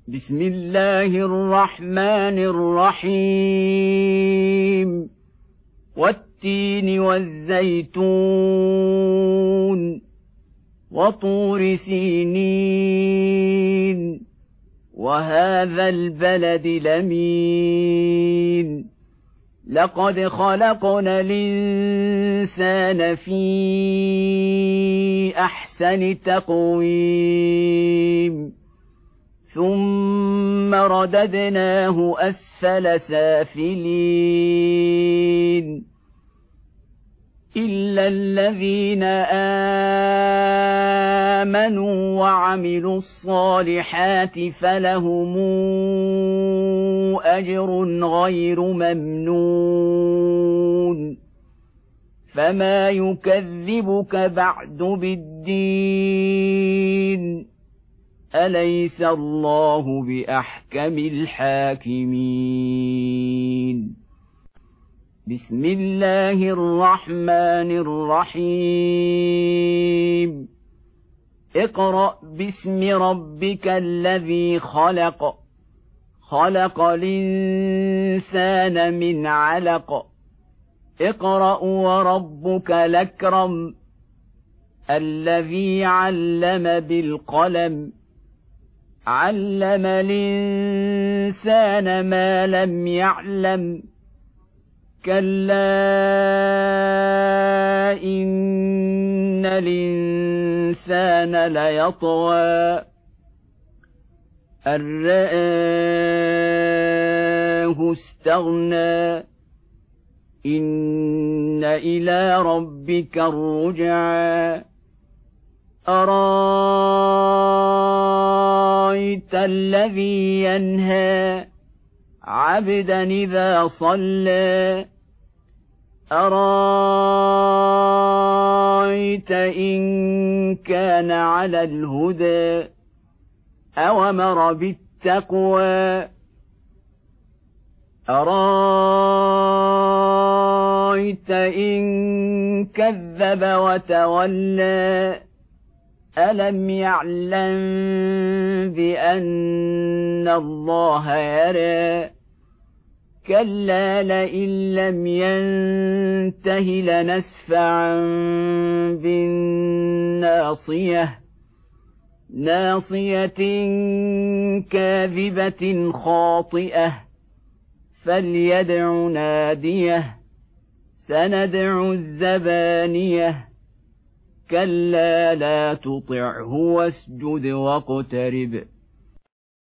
بسم الله الرحمن الرحيم والتين والزيتون وطور سينين وهذا البلد الأمين لقد خلقنا الإنسان في أحسن تقويم ثم رددناه أسفل سافلين إلا الذين آمنوا وعملوا الصالحات فلهم أجر غير ممنون فما يكذبك بعد بالدين أليس الله بأحكم الحاكمين بسم الله الرحمن الرحيم اقرأ باسم ربك الذي خلق خلق الإنسان من علق اقرأ وربك الأكرم الذي علم بالقلم علم الإنسان ما لم يعلم كلا إن الإنسان ليطغى أن رآه استغنى إن إلى ربك الرجعى أرأيت الذي ينهى عبدا إذا صلى أرأيت إن كان على الهدى أوامر بالتقوى أرأيت إن كذب وتولى ألم يعلم بأن الله يرى كلا لئن لم ينته لنسفعا بالناصية ناصية كاذبة خاطئة فليدع ناديه سندع الزبانية كلا لا تطعه واسجد واقترب